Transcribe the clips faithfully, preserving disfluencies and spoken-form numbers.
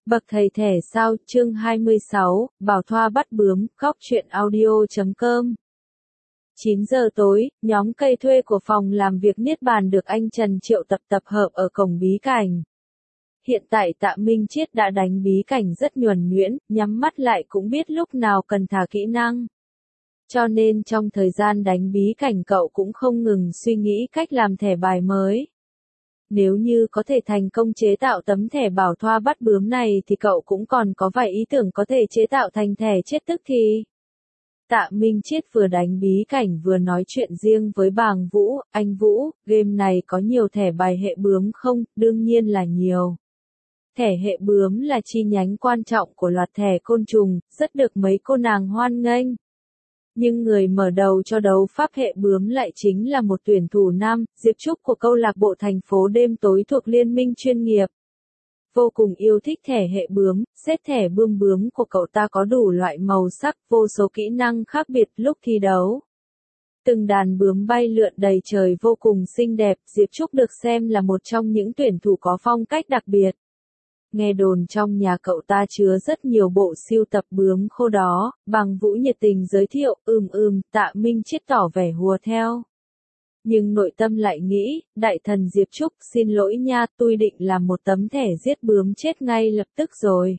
Bậc thầy thẻ sao, chương hai mươi sáu, Bảo Thoa bắt bướm, góc truyện audio chấm com. chín giờ tối, nhóm cây thuê của phòng làm việc Niết Bàn được anh Trần triệu tập tập hợp ở cổng bí cảnh. Hiện tại Tạ Minh Chiết đã đánh bí cảnh rất nhuần nhuyễn, nhắm mắt lại cũng biết lúc nào cần thả kỹ năng. Cho nên trong thời gian đánh bí cảnh cậu cũng không ngừng suy nghĩ cách làm thẻ bài mới. Nếu như có thể thành công chế tạo tấm thẻ Bảo Thoa bắt bướm này thì cậu cũng còn có vài ý tưởng có thể chế tạo thành thẻ chết tức thì. Tạ Minh Chiết vừa đánh bí cảnh vừa nói chuyện riêng với Bàng Vũ, anh Vũ, game này có nhiều thẻ bài hệ bướm không? Đương nhiên là nhiều. Thẻ hệ bướm là chi nhánh quan trọng của loạt thẻ côn trùng, rất được mấy cô nàng hoan nghênh. Nhưng người mở đầu cho đấu pháp hệ bướm lại chính là một tuyển thủ nam, Diệp Trúc của câu lạc bộ thành phố đêm tối thuộc liên minh chuyên nghiệp. Vô cùng yêu thích thẻ hệ bướm, set thẻ bươm bướm của cậu ta có đủ loại màu sắc, vô số kỹ năng khác biệt lúc thi đấu. Từng đàn bướm bay lượn đầy trời vô cùng xinh đẹp, Diệp Trúc được xem là một trong những tuyển thủ có phong cách đặc biệt. Nghe đồn trong nhà cậu ta chứa rất nhiều bộ sưu tập bướm khô đó, Bàng Vũ nhiệt tình giới thiệu, ừm ừm, Tạ Minh Chiết tỏ vẻ hùa theo. Nhưng nội tâm lại nghĩ, đại thần Diệp Trúc, xin lỗi nha, tôi định làm một tấm thẻ giết bướm chết ngay lập tức rồi.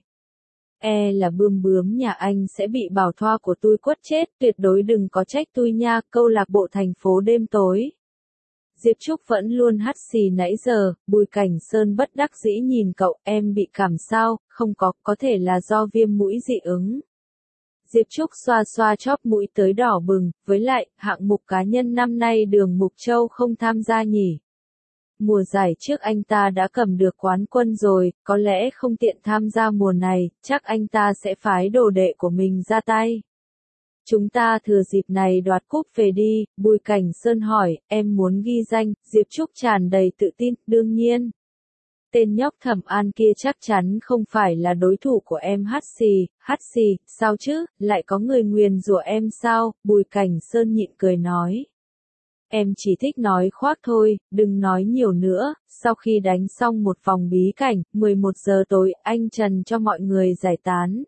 E là bươm bướm nhà anh sẽ bị Bảo Thoa của tôi quất chết, tuyệt đối đừng có trách tôi nha, câu lạc bộ thành phố đêm tối. Diệp Trúc vẫn luôn hắt xì nãy giờ, Bùi Cảnh Sơn bất đắc dĩ nhìn cậu, em bị cảm sao, không có, có thể là do viêm mũi dị ứng. Diệp Trúc xoa xoa chóp mũi tới đỏ bừng, với lại, hạng mục cá nhân năm nay Đường Mục Châu không tham gia nhỉ. Mùa giải trước anh ta đã cầm được quán quân rồi, có lẽ không tiện tham gia mùa này, chắc anh ta sẽ phái đồ đệ của mình ra tay. Chúng ta thừa dịp này đoạt cúp về đi, Bùi Cảnh Sơn hỏi, em muốn ghi danh, Diệp Trúc tràn đầy tự tin, đương nhiên. Tên nhóc Thẩm An kia chắc chắn không phải là đối thủ của em hát xì, hát xì, sao chứ, lại có người nguyền rủa em sao, Bùi Cảnh Sơn nhịn cười nói. Em chỉ thích nói khoác thôi, đừng nói nhiều nữa, sau khi đánh xong một vòng bí cảnh, mười một giờ tối, anh Trần cho mọi người giải tán.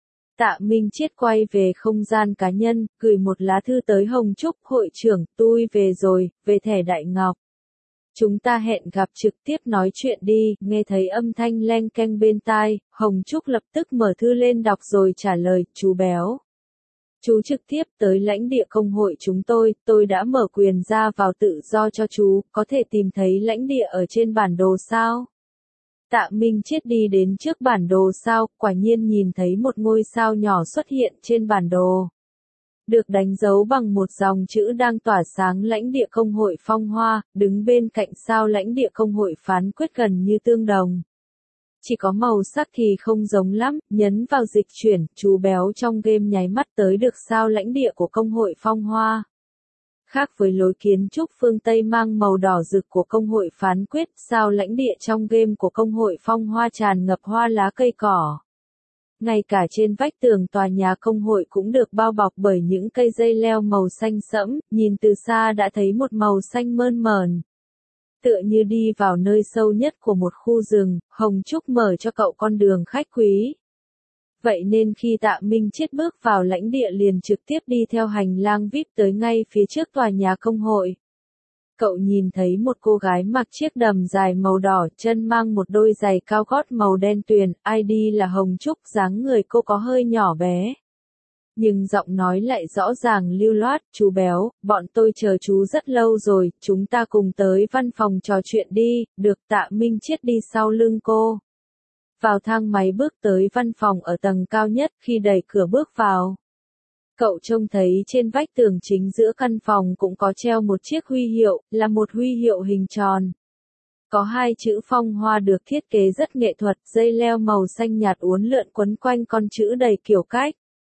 Tạ Minh Chiết quay về không gian cá nhân, gửi một lá thư tới Hồng Trúc, hội trưởng, tôi về rồi, về thẻ Đại Ngọc. Chúng ta hẹn gặp trực tiếp nói chuyện đi, nghe thấy âm thanh leng keng bên tai, Hồng Trúc lập tức mở thư lên đọc rồi trả lời, chú béo. Chú trực tiếp tới lãnh địa công hội chúng tôi, tôi đã mở quyền ra vào tự do cho chú, có thể tìm thấy lãnh địa ở trên bản đồ sao? Tạ Minh Chiết đi đến trước bản đồ sao, quả nhiên nhìn thấy một ngôi sao nhỏ xuất hiện trên bản đồ. Được đánh dấu bằng một dòng chữ đang tỏa sáng lãnh địa công hội Phong Hoa, đứng bên cạnh sao lãnh địa công hội Phán Quyết gần như tương đồng. Chỉ có màu sắc thì không giống lắm, nhấn vào dịch chuyển, chú béo trong game nháy mắt tới được sao lãnh địa của công hội Phong Hoa. Khác với lối kiến trúc phương Tây mang màu đỏ rực của công hội Phán Quyết, sao lãnh địa trong game của công hội Phong Hoa tràn ngập hoa lá cây cỏ. Ngay cả trên vách tường tòa nhà công hội cũng được bao bọc bởi những cây dây leo màu xanh sẫm, nhìn từ xa đã thấy một màu xanh mơn mởn. Tựa như đi vào nơi sâu nhất của một khu rừng, Hồng Trúc mở cho cậu con đường khách quý. Vậy nên khi Tạ Minh Chiết bước vào lãnh địa liền trực tiếp đi theo hành lang vi ai pi tới ngay phía trước tòa nhà công hội. Cậu nhìn thấy một cô gái mặc chiếc đầm dài màu đỏ, chân mang một đôi giày cao gót màu đen tuyền, i đê là Hồng Trúc, dáng người cô có hơi nhỏ bé. Nhưng giọng nói lại rõ ràng lưu loát, chú béo, bọn tôi chờ chú rất lâu rồi, chúng ta cùng tới văn phòng trò chuyện đi, được. Tạ Minh Chiết đi sau lưng cô. Vào thang máy bước tới văn phòng ở tầng cao nhất, khi đẩy cửa bước vào. Cậu trông thấy trên vách tường chính giữa căn phòng cũng có treo một chiếc huy hiệu, là một huy hiệu hình tròn. Có hai chữ Phong Hoa được thiết kế rất nghệ thuật, dây leo màu xanh nhạt uốn lượn quấn quanh con chữ đầy kiểu cách.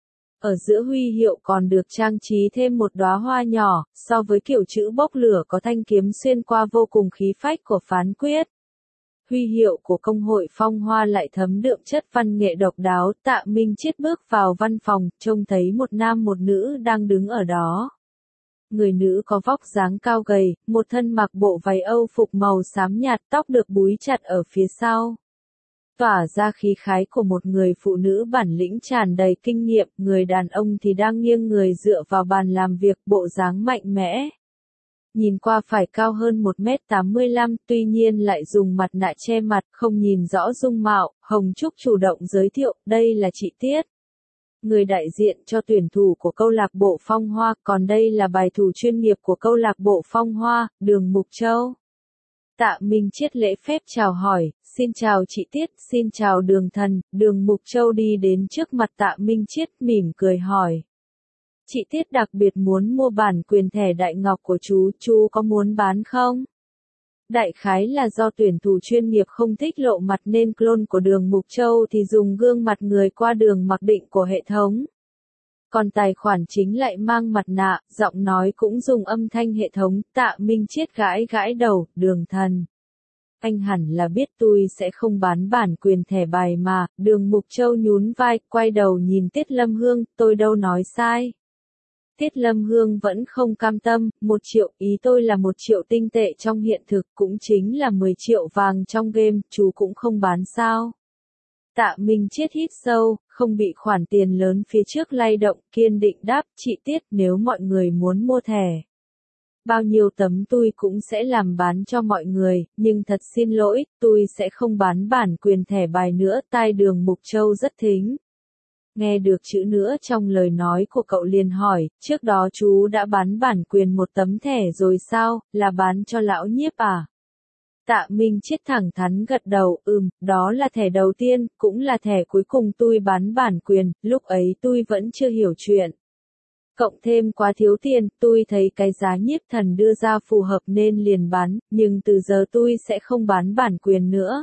Ở giữa huy hiệu còn được trang trí thêm một đóa hoa nhỏ, so với kiểu chữ bốc lửa có thanh kiếm xuyên qua vô cùng khí phách của Phán Quyết. Huy hiệu của công hội Phong Hoa lại thấm đượm chất văn nghệ độc đáo, Tạ Minh Chiết bước vào văn phòng, trông thấy một nam một nữ đang đứng ở đó. Người nữ có vóc dáng cao gầy, một thân mặc bộ váy Âu phục màu xám nhạt, tóc được búi chặt ở phía sau. tỏa ra khí khái của một người phụ nữ bản lĩnh tràn đầy kinh nghiệm, người đàn ông thì đang nghiêng người dựa vào bàn làm việc, bộ dáng mạnh mẽ. Nhìn qua phải cao hơn một mét tám mươi lăm, tuy nhiên lại dùng mặt nạ che mặt, không nhìn rõ dung mạo. Hồng Trúc chủ động giới thiệu, đây là chị Tiết, người đại diện cho tuyển thủ của câu lạc bộ Phong Hoa, còn đây là bài thủ chuyên nghiệp của câu lạc bộ Phong Hoa, Đường Mục Châu. Tạ Minh Chiết lễ phép chào hỏi, xin chào chị Tiết, xin chào Đường Thần. Đường Mục Châu đi đến trước mặt Tạ Minh Chiết, mỉm cười hỏi. Chị Tiết đặc biệt muốn mua bản quyền thẻ Đại Ngọc của chú, chú có muốn bán không? Đại khái là do tuyển thủ chuyên nghiệp không thích lộ mặt nên clone của Đường Mục Châu thì dùng gương mặt người qua đường mặc định của hệ thống. Còn tài khoản chính lại mang mặt nạ, giọng nói cũng dùng âm thanh hệ thống. Tạ Minh Chiết gãi gãi đầu, Đường Thần. Anh hẳn là biết tôi sẽ không bán bản quyền thẻ bài mà. Đường Mục Châu nhún vai, quay đầu nhìn Tiết Lâm Hương, tôi đâu nói sai. Tiết Lâm Hương vẫn không cam tâm, một triệu, ý tôi là một triệu tinh tệ trong hiện thực, cũng chính là mười triệu vàng trong game, chú cũng không bán sao. Tạ Minh Chiết hít sâu, không bị khoản tiền lớn phía trước lay động, kiên định đáp, chị Tiết, nếu mọi người muốn mua thẻ, bao nhiêu tấm tôi cũng sẽ làm bán cho mọi người, nhưng thật xin lỗi, tôi sẽ không bán bản quyền thẻ bài nữa. Tai Đường Mục Châu rất thính. Nghe được chữ nữa trong lời nói của cậu liền hỏi, trước đó chú đã bán bản quyền một tấm thẻ rồi sao, là bán cho lão Nhiếp à? Tạ Minh Chiết thẳng thắn gật đầu, ừm, đó là thẻ đầu tiên, cũng là thẻ cuối cùng tôi bán bản quyền, lúc ấy tôi vẫn chưa hiểu chuyện. Cộng thêm quá thiếu tiền, tôi thấy cái giá Nhiếp Thần đưa ra phù hợp nên liền bán, nhưng từ giờ tôi sẽ không bán bản quyền nữa.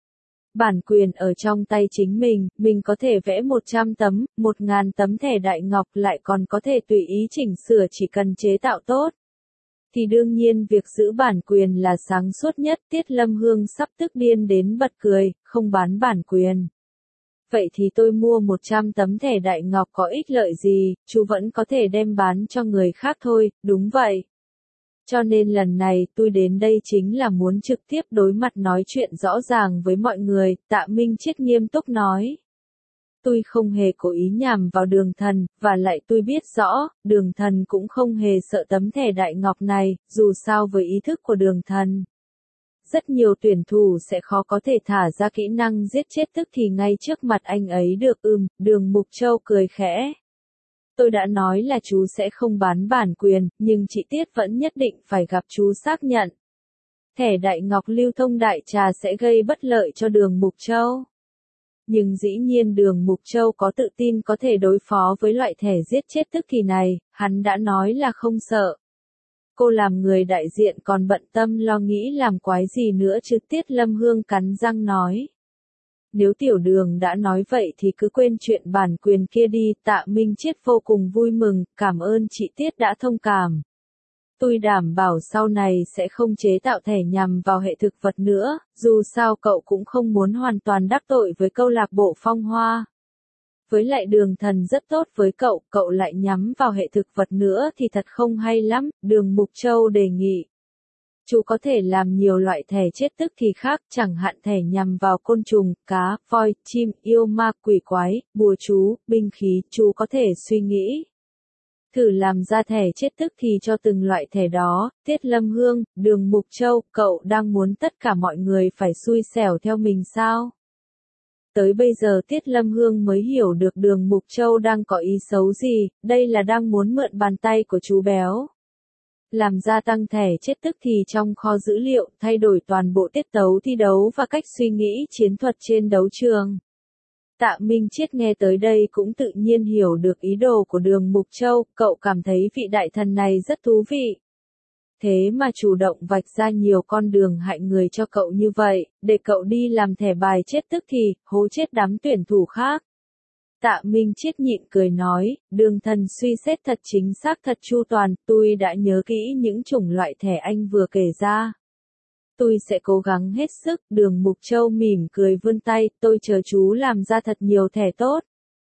Bản quyền ở trong tay chính mình, mình có thể vẽ một trăm tấm, một nghìn tấm thẻ Đại Ngọc, lại còn có thể tùy ý chỉnh sửa chỉ cần chế tạo tốt. Thì đương nhiên việc giữ bản quyền là sáng suốt nhất. Tiết Lâm Hương sắp tức điên đến bật cười, không bán bản quyền. Vậy thì tôi mua một trăm tấm thẻ Đại Ngọc có ích lợi gì, chú vẫn có thể đem bán cho người khác thôi, đúng vậy. Cho nên lần này tôi đến đây chính là muốn trực tiếp đối mặt nói chuyện rõ ràng với mọi người. Tạ Minh Chiết nghiêm túc nói. Tôi không hề cố ý nhằm vào Đường Thần, và lại tôi biết rõ, Đường Thần cũng không hề sợ tấm thẻ Đại Ngọc này, dù sao với ý thức của Đường Thần. Rất nhiều tuyển thủ sẽ khó có thể thả ra kỹ năng giết chết tức thì ngay trước mặt anh ấy được. Ừm, Đường Mục Châu cười khẽ. Tôi đã nói là chú sẽ không bán bản quyền, nhưng chị Tiết vẫn nhất định phải gặp chú xác nhận. Thẻ Đại Ngọc lưu thông đại trà sẽ gây bất lợi cho Đường Mục Châu. Nhưng dĩ nhiên Đường Mục Châu có tự tin có thể đối phó với loại thẻ giết chết tức thì này, hắn đã nói là không sợ. Cô làm người đại diện còn bận tâm lo nghĩ làm quái gì nữa chứ. Tiết Lâm Hương cắn răng nói. Nếu Tiểu Đường đã nói vậy thì cứ quên chuyện bản quyền kia đi. Tạ Minh Chiết vô cùng vui mừng, cảm ơn chị Tiết đã thông cảm. Tôi đảm bảo sau này sẽ không chế tạo thẻ nhằm vào hệ thực vật nữa, dù sao cậu cũng không muốn hoàn toàn đắc tội với câu lạc bộ Phong Hoa. Với lại Đường Thần rất tốt với cậu, cậu lại nhắm vào hệ thực vật nữa thì thật không hay lắm. Đường Mục Châu đề nghị. Chú có thể làm nhiều loại thẻ chết tức thì khác, chẳng hạn thẻ nhằm vào côn trùng, cá, voi, chim, yêu ma, quỷ quái, bùa chú, binh khí, chú có thể suy nghĩ. Thử làm ra thẻ chết tức thì cho từng loại thẻ đó. Tiết Lâm Hương, Đường Mục Châu, cậu đang muốn tất cả mọi người phải xui xẻo theo mình sao? Tới bây giờ Tiết Lâm Hương mới hiểu được Đường Mục Châu đang có ý xấu gì, đây là đang muốn mượn bàn tay của chú béo. Làm gia tăng thẻ chết tức thì trong kho dữ liệu, thay đổi toàn bộ tiết tấu thi đấu và cách suy nghĩ chiến thuật trên đấu trường. Tạ Minh Chiết nghe tới đây cũng tự nhiên hiểu được ý đồ của Đường Mục Châu, cậu cảm thấy vị đại thần này rất thú vị. Thế mà chủ động vạch ra nhiều con đường hại người cho cậu như vậy, để cậu đi làm thẻ bài chết tức thì, hố chết đám tuyển thủ khác. Tạ Minh Chiết nhịn cười nói, Đường Thần suy xét thật chính xác thật chu toàn, tôi đã nhớ kỹ những chủng loại thẻ anh vừa kể ra. Tôi sẽ cố gắng hết sức. Đường Mục Châu mỉm cười vươn tay, tôi chờ chú làm ra thật nhiều thẻ tốt.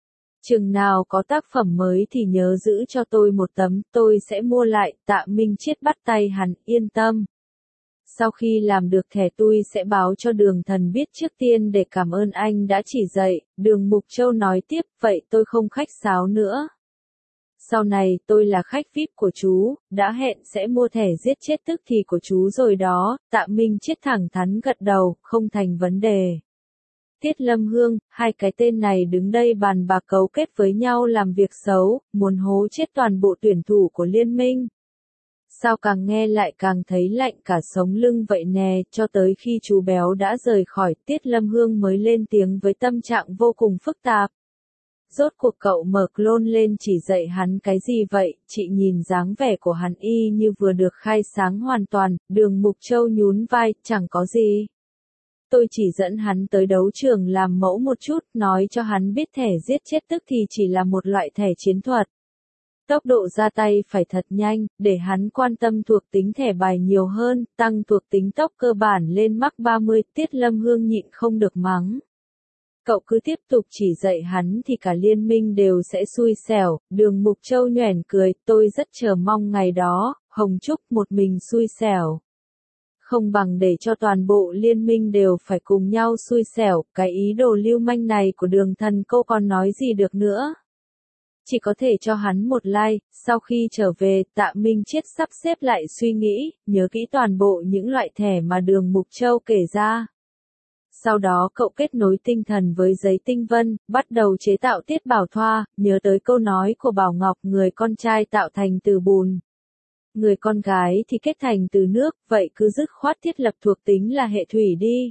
Chừng nào có tác phẩm mới thì nhớ giữ cho tôi một tấm, tôi sẽ mua lại. Tạ Minh Chiết bắt tay hắn, yên tâm. Sau khi làm được thẻ tôi sẽ báo cho Đường Thần biết trước tiên để cảm ơn anh đã chỉ dạy. Đường Mục Châu nói tiếp, vậy tôi không khách sáo nữa. Sau này tôi là khách vi ai pi của chú, đã hẹn sẽ mua thẻ giết chết tức thì của chú rồi đó. Tạ Minh Chiết thẳng thắn gật đầu, không thành vấn đề. Tiết Lâm Hương, hai cái tên này đứng đây bàn bạc cấu kết với nhau làm việc xấu, muốn hố chết toàn bộ tuyển thủ của liên minh. Sao càng nghe lại càng thấy lạnh cả sống lưng vậy nè, cho tới khi chú béo đã rời khỏi, Tiết Lâm Hương mới lên tiếng với tâm trạng vô cùng phức tạp. Rốt cuộc cậu mở clone lên chỉ dạy hắn cái gì vậy, chị nhìn dáng vẻ của hắn y như vừa được khai sáng hoàn toàn. Đường Mục Châu nhún vai, chẳng có gì. Tôi chỉ dẫn hắn tới đấu trường làm mẫu một chút, nói cho hắn biết thẻ giết chết tức thì chỉ là một loại thẻ chiến thuật. Tốc độ ra tay phải thật nhanh, để hắn quan tâm thuộc tính thẻ bài nhiều hơn, tăng thuộc tính tốc cơ bản lên mắc ba mươi, Tiết Lâm Hương nhịn không được mắng. Cậu cứ tiếp tục chỉ dạy hắn thì cả liên minh đều sẽ xui xẻo. Đường Mục Châu nhoẻn cười, tôi rất chờ mong ngày đó, Hồng Trúc một mình xui xẻo. Không bằng để cho toàn bộ liên minh đều phải cùng nhau xui xẻo, cái ý đồ lưu manh này của Đường Thần cô còn nói gì được nữa. Chỉ có thể cho hắn một like. Sau khi trở về, Tạ Minh Chiết sắp xếp lại suy nghĩ, nhớ kỹ toàn bộ những loại thẻ mà Đường Mục Châu kể ra. Sau đó cậu kết nối tinh thần với giấy tinh vân, bắt đầu chế tạo Tiết Bảo Thoa, nhớ tới câu nói của Bảo Ngọc, người con trai tạo thành từ bùn, người con gái thì kết thành từ nước, vậy cứ dứt khoát thiết lập thuộc tính là hệ thủy đi.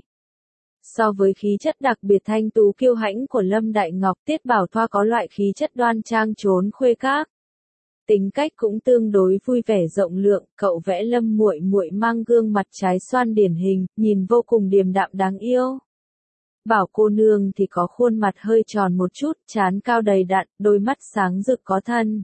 So với khí chất đặc biệt thanh tú kiêu hãnh của Lâm Đại Ngọc, Tiết Bảo Thoa có loại khí chất đoan trang trốn khuê các. Tính cách cũng tương đối vui vẻ rộng lượng, cậu vẽ Lâm muội muội mang gương mặt trái xoan điển hình, nhìn vô cùng điềm đạm đáng yêu. Bảo cô nương thì có khuôn mặt hơi tròn một chút, trán cao đầy đặn, đôi mắt sáng rực có thân.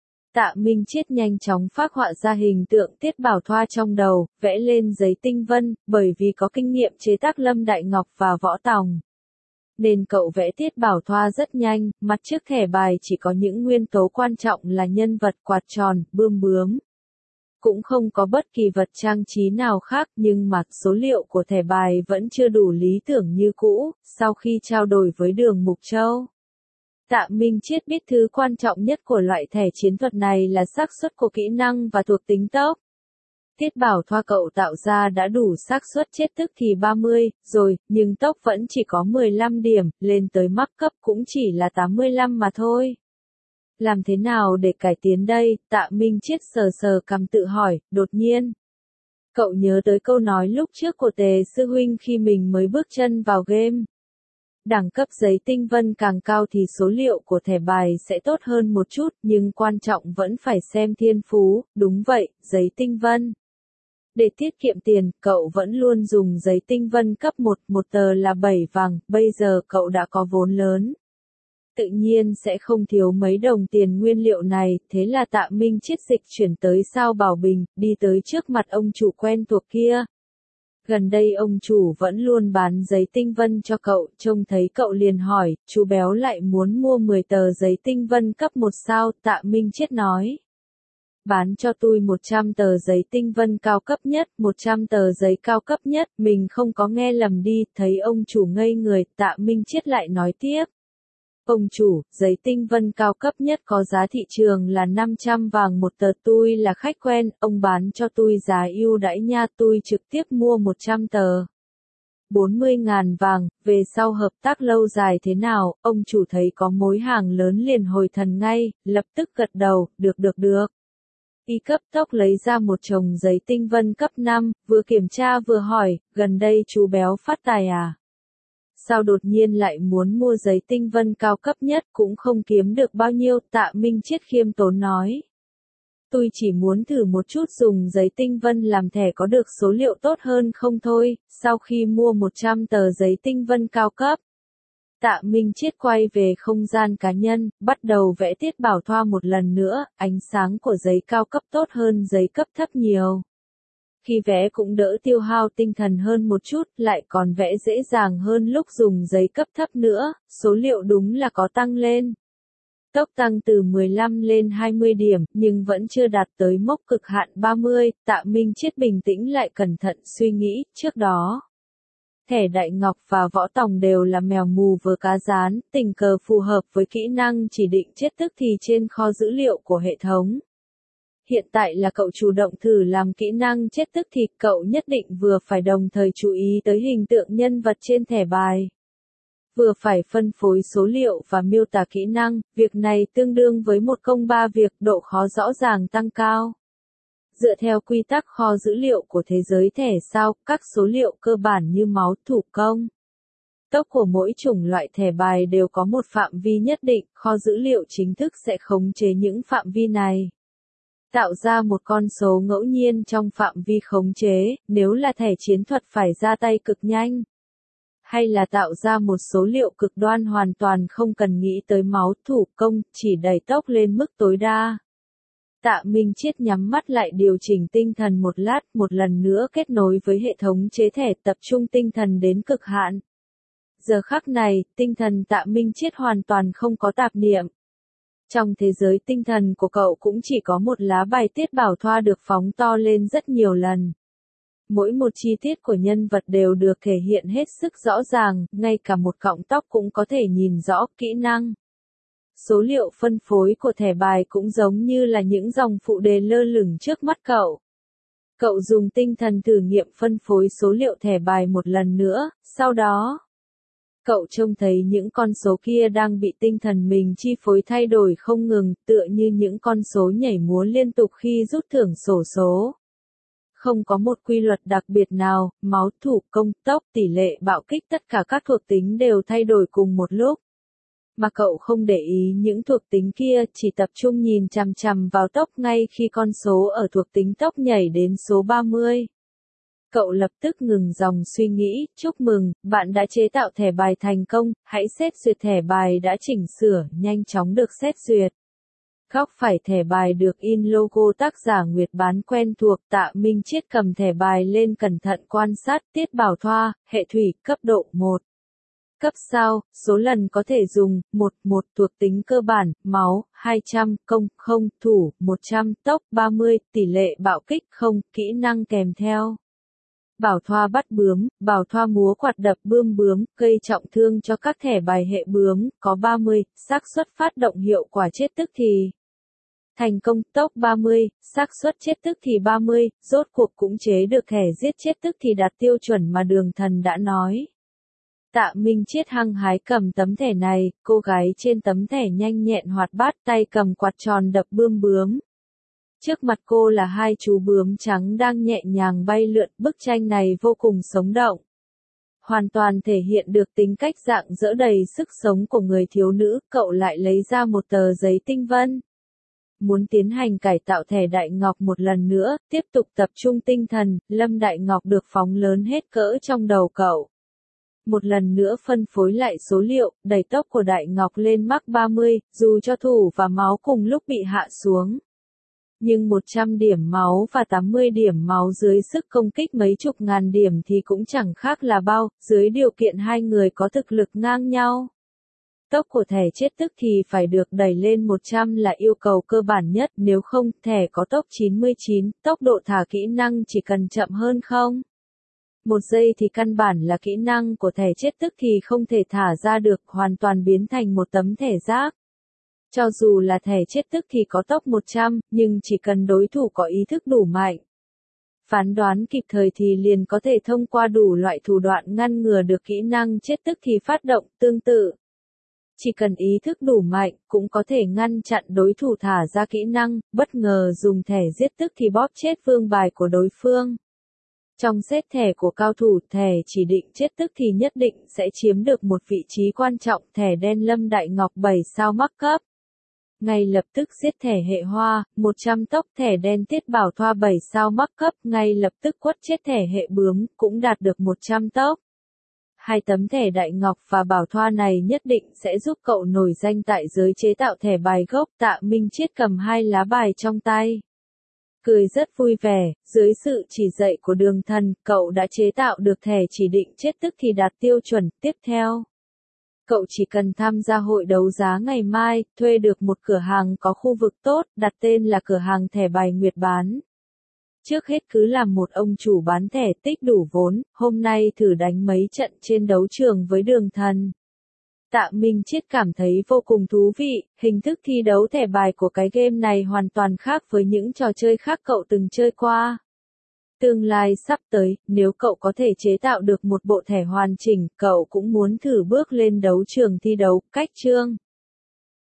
Tạ Minh Chiết nhanh chóng phác họa ra hình tượng Tiết Bảo Thoa trong đầu, vẽ lên giấy tinh vân, bởi vì có kinh nghiệm chế tác Lâm Đại Ngọc và Võ Tòng. Nên cậu vẽ Tiết Bảo Thoa rất nhanh, mặt trước thẻ bài chỉ có những nguyên tố quan trọng là nhân vật, quạt tròn, bươm bướm. Cũng không có bất kỳ vật trang trí nào khác, nhưng mà số liệu của thẻ bài vẫn chưa đủ lý tưởng như cũ. Sau khi trao đổi với Đường Mục Châu, Tạ Minh Chiết biết thứ quan trọng nhất của loại thẻ chiến thuật này là xác suất của kỹ năng và thuộc tính tốc. Tiết Bảo Thoa cậu tạo ra đã đủ xác suất chết tức thì ba mươi, rồi, nhưng tốc vẫn chỉ có mười lăm điểm, lên tới mắc cấp cũng chỉ là tám mươi lăm mà thôi. Làm thế nào để cải tiến đây? Tạ Minh Chiết sờ sờ cằm tự hỏi, đột nhiên. Cậu nhớ tới câu nói lúc trước của Tề Sư Huynh khi mình mới bước chân vào game. Đẳng cấp giấy tinh vân càng cao thì số liệu của thẻ bài sẽ tốt hơn một chút, nhưng quan trọng vẫn phải xem thiên phú. Đúng vậy, giấy tinh vân. Để tiết kiệm tiền, cậu vẫn luôn dùng giấy tinh vân cấp một, một tờ là bảy vàng, bây giờ cậu đã có vốn lớn. Tự nhiên sẽ không thiếu mấy đồng tiền nguyên liệu này, thế là Tạ Minh Chiết dịch chuyển tới Sao Bảo Bình, đi tới trước mặt ông chủ quen thuộc kia. Gần đây ông chủ vẫn luôn bán giấy tinh vân cho cậu, trông thấy cậu liền hỏi, chú béo lại muốn mua mười tờ giấy tinh vân cấp một sao, Tạ Minh Chiết nói. Bán cho tôi một trăm tờ giấy tinh vân cao cấp nhất, một trăm tờ giấy cao cấp nhất, mình không có nghe lầm đi, thấy ông chủ ngây người, Tạ Minh Chiết lại nói tiếp. Ông chủ, giấy tinh vân cao cấp nhất có giá thị trường là năm trăm vàng một tờ, tôi là khách quen, ông bán cho tôi giá ưu đãi nha, tôi trực tiếp mua một trăm tờ. bốn mươi ngàn vàng, về sau hợp tác lâu dài thế nào, ông chủ thấy có mối hàng lớn liền hồi thần ngay, lập tức gật đầu, được được được. Y cấp tốc lấy ra một chồng giấy tinh vân cấp năm, vừa kiểm tra vừa hỏi, gần đây chú béo phát tài à? Sao đột nhiên lại muốn mua giấy tinh vân cao cấp nhất cũng không kiếm được bao nhiêu, Tạ Minh Chiết khiêm tốn nói. Tôi chỉ muốn thử một chút dùng giấy tinh vân làm thẻ có được số liệu tốt hơn không thôi, sau khi mua một trăm tờ giấy tinh vân cao cấp. Tạ Minh Chiết quay về không gian cá nhân, bắt đầu vẽ Tiết Bảo Thoa một lần nữa, ánh sáng của giấy cao cấp tốt hơn giấy cấp thấp nhiều. Khi vẽ cũng đỡ tiêu hao tinh thần hơn một chút, lại còn vẽ dễ dàng hơn lúc dùng giấy cấp thấp nữa, số liệu đúng là có tăng lên. Tốc tăng từ mười lăm lên hai mươi điểm, nhưng vẫn chưa đạt tới mốc cực hạn ba mươi, Tạ Minh Chiết bình tĩnh lại cẩn thận suy nghĩ, trước đó. Thẻ Đại Ngọc và Võ Tòng đều là mèo mù vớ cá rán, tình cờ phù hợp với kỹ năng chỉ định chết tức thì trên kho dữ liệu của hệ thống. Hiện tại là cậu chủ động thử làm kỹ năng chết tức thì cậu nhất định vừa phải đồng thời chú ý tới hình tượng nhân vật trên thẻ bài. Vừa phải phân phối số liệu và miêu tả kỹ năng, việc này tương đương với một công ba việc, độ khó rõ ràng tăng cao. Dựa theo quy tắc kho dữ liệu của thế giới thẻ sao, các số liệu cơ bản như máu, thủ công, tốc của mỗi chủng loại thẻ bài đều có một phạm vi nhất định, kho dữ liệu chính thức sẽ khống chế những phạm vi này. Tạo ra một con số ngẫu nhiên trong phạm vi khống chế, nếu là thẻ chiến thuật phải ra tay cực nhanh. Hay là tạo ra một số liệu cực đoan hoàn toàn không cần nghĩ tới máu, thủ công, chỉ đẩy tốc lên mức tối đa. Tạ Minh Chiết nhắm mắt lại điều chỉnh tinh thần một lát, một lần nữa kết nối với hệ thống chế thẻ, tập trung tinh thần đến cực hạn. Giờ khắc này, tinh thần Tạ Minh Chiết hoàn toàn không có tạp niệm. Trong thế giới tinh thần của cậu cũng chỉ có một lá bài tiết bảo thoa được phóng to lên rất nhiều lần. Mỗi một chi tiết của nhân vật đều được thể hiện hết sức rõ ràng, ngay cả một cọng tóc cũng có thể nhìn rõ kỹ năng. Số liệu phân phối của thẻ bài cũng giống như là những dòng phụ đề lơ lửng trước mắt cậu. Cậu dùng tinh thần thử nghiệm phân phối số liệu thẻ bài một lần nữa, sau đó, cậu trông thấy những con số kia đang bị tinh thần mình chi phối thay đổi không ngừng, tựa như những con số nhảy múa liên tục khi rút thưởng xổ số. Không có một quy luật đặc biệt nào, máu, thủ công, tốc, tỷ lệ bạo kích, tất cả các thuộc tính đều thay đổi cùng một lúc. Mà cậu không để ý những thuộc tính kia, chỉ tập trung nhìn chằm chằm vào tốc ngay khi con số ở thuộc tính tốc nhảy đến số ba mươi. Cậu lập tức ngừng dòng suy nghĩ, chúc mừng, bạn đã chế tạo thẻ bài thành công, hãy xét duyệt thẻ bài đã chỉnh sửa, nhanh chóng được xét duyệt. Góc phải thẻ bài được in logo tác giả Nguyệt Bán quen thuộc, Tạ Minh Chiết cầm thẻ bài lên cẩn thận quan sát, tiết bảo thoa, hệ thủy, cấp độ một. Cấp sao, số lần có thể dùng, một, một, thuộc tính cơ bản, máu, hai trăm, công, không, thủ, một trăm, tốc, ba mươi, tỷ lệ bạo kích, không, kỹ năng kèm theo. Bảo thoa bắt bướm, bảo thoa múa quạt đập bươm bướm, gây trọng thương cho các thẻ bài hệ bướm, có ba mươi, xác suất phát động hiệu quả chết tức thì. Thành công, tốc ba mươi, xác suất chết tức thì ba mươi, rốt cuộc cũng chế được thẻ giết chết tức thì đạt tiêu chuẩn mà Đường Thần đã nói. Tạ Minh Chiết hăng hái cầm tấm thẻ này, cô gái trên tấm thẻ nhanh nhẹn hoạt bát, tay cầm quạt tròn đập bươm bướm. Trước mặt cô là hai chú bướm trắng đang nhẹ nhàng bay lượn, bức tranh này vô cùng sống động. Hoàn toàn thể hiện được tính cách rạng rỡ đầy sức sống của người thiếu nữ, cậu lại lấy ra một tờ giấy tinh vân. Muốn tiến hành cải tạo thẻ Đại Ngọc một lần nữa, tiếp tục tập trung tinh thần, Lâm Đại Ngọc được phóng lớn hết cỡ trong đầu cậu. Một lần nữa phân phối lại số liệu, đẩy tốc của Đại Ngọc lên mắc ba mươi, dù cho thủ và máu cùng lúc bị hạ xuống. Nhưng một trăm điểm máu và tám mươi điểm máu dưới sức công kích mấy chục ngàn điểm thì cũng chẳng khác là bao, dưới điều kiện hai người có thực lực ngang nhau. Tốc của thẻ chết tức thì phải được đẩy lên một trăm là yêu cầu cơ bản nhất, nếu không, thẻ có tốc chín mươi chín, tốc độ thả kỹ năng chỉ cần chậm hơn không. Một giây thì căn bản là kỹ năng của thẻ chết tức thì không thể thả ra được, hoàn toàn biến thành một tấm thẻ rác. Cho dù là thẻ chết tức thì có tốc một trăm, nhưng chỉ cần đối thủ có ý thức đủ mạnh. Phán đoán kịp thời thì liền có thể thông qua đủ loại thủ đoạn ngăn ngừa được kỹ năng chết tức thì phát động, tương tự. Chỉ cần ý thức đủ mạnh, cũng có thể ngăn chặn đối thủ thả ra kỹ năng, bất ngờ dùng thẻ giết tức thì bóp chết vương bài của đối phương. Trong set thẻ của cao thủ, thẻ chỉ định chết tức thì nhất định sẽ chiếm được một vị trí quan trọng, thẻ đen Lâm Đại Ngọc bảy sao mắc cấp. Ngay lập tức giết thẻ hệ hoa, một trăm tốc, thẻ đen Tiết Bảo Thoa bảy sao mắc cấp, ngay lập tức quất chết thẻ hệ bướm, cũng đạt được một trăm tốc. Hai tấm thẻ Đại Ngọc và Bảo Thoa này nhất định sẽ giúp cậu nổi danh tại giới chế tạo thẻ bài gốc. Tạ Minh Chiết cầm hai lá bài trong tay. Cười rất vui vẻ, dưới sự chỉ dạy của Đường Thần, cậu đã chế tạo được thẻ chỉ định chết tức thì đạt tiêu chuẩn. Tiếp theo, Cậu chỉ cần tham gia hội đấu giá ngày mai, thuê được một cửa hàng có khu vực tốt, đặt tên là cửa hàng thẻ bài Nguyệt bán. Trước hết cứ làm một ông chủ bán thẻ tích đủ vốn, hôm nay thử đánh mấy trận trên đấu trường với Đường Thần. Tạ Minh Chiết cảm thấy vô cùng thú vị, hình thức thi đấu thẻ bài của cái game này hoàn toàn khác với những trò chơi khác cậu từng chơi qua. Tương lai sắp tới, nếu cậu có thể chế tạo được một bộ thẻ hoàn chỉnh, cậu cũng muốn thử bước lên đấu trường thi đấu, cách chương.